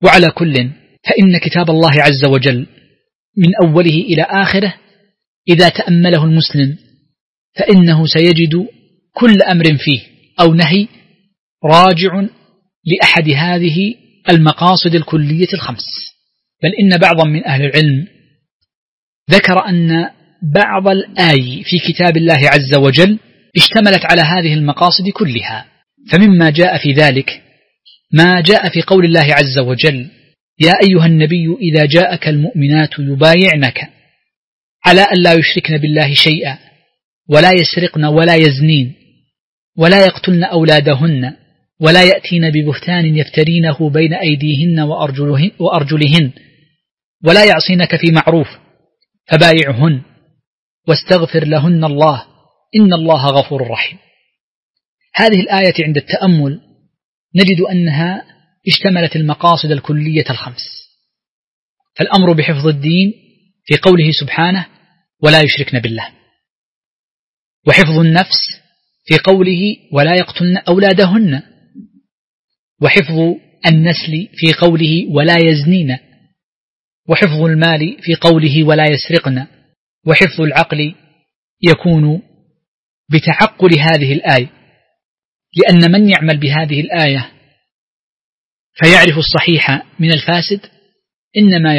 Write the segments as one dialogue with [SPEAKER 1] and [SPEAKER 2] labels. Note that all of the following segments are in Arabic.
[SPEAKER 1] وعلى كل فإن كتاب الله عز وجل من أوله إلى آخره إذا تأمله المسلم فإنه سيجد كل أمر فيه أو نهي راجع لأحد هذه المقاصد الكلية الخمس. بل إن بعضا من أهل العلم ذكر أن بعض الآي في كتاب الله عز وجل اشتملت على هذه المقاصد كلها. فمما جاء في ذلك ما جاء في قول الله عز وجل: يا أيها النبي إذا جاءك المؤمنات يبايعنك على أن لا يشركن بالله شيئا ولا يسرقن ولا يزنين ولا يقتلن أولادهن ولا يأتين ببهتان يفترينه بين أيديهن وأرجلهن ولا يعصينك في معروف فبايعهن واستغفر لهن الله إن الله غفور رحيم. هذه الآية عند التأمل نجد أنها اشتملت المقاصد الكلية الخمس. فالأمر بحفظ الدين في قوله سبحانه: ولا يشركن بالله، وحفظ النفس في قوله: ولا يقتلن أولادهن، وحفظ النسل في قوله: ولا يزنين، وحفظ المال في قوله: ولا يسرقن، وحفظ العقل يكون بتعقل هذه الآية، لأن من يعمل بهذه الآية فيعرف الصحيح من الفاسد إنما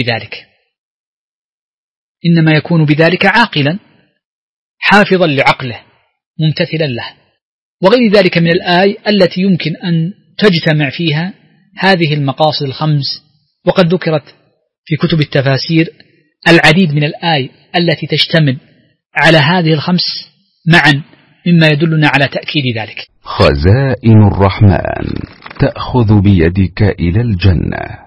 [SPEAKER 1] يكون بذلك عاقلا حافظا لعقله ممتثلا له، وغير ذلك من الآية التي يمكن أن تجتمع فيها هذه المقاصد الخمس. وقد ذكرت في كتب التفاسير العديد من الآية التي تشتمل على هذه الخمس معا، مما يدلنا على تأكيد ذلك.
[SPEAKER 2] خزائن الرحمن تأخذ بيدك إلى الجنة.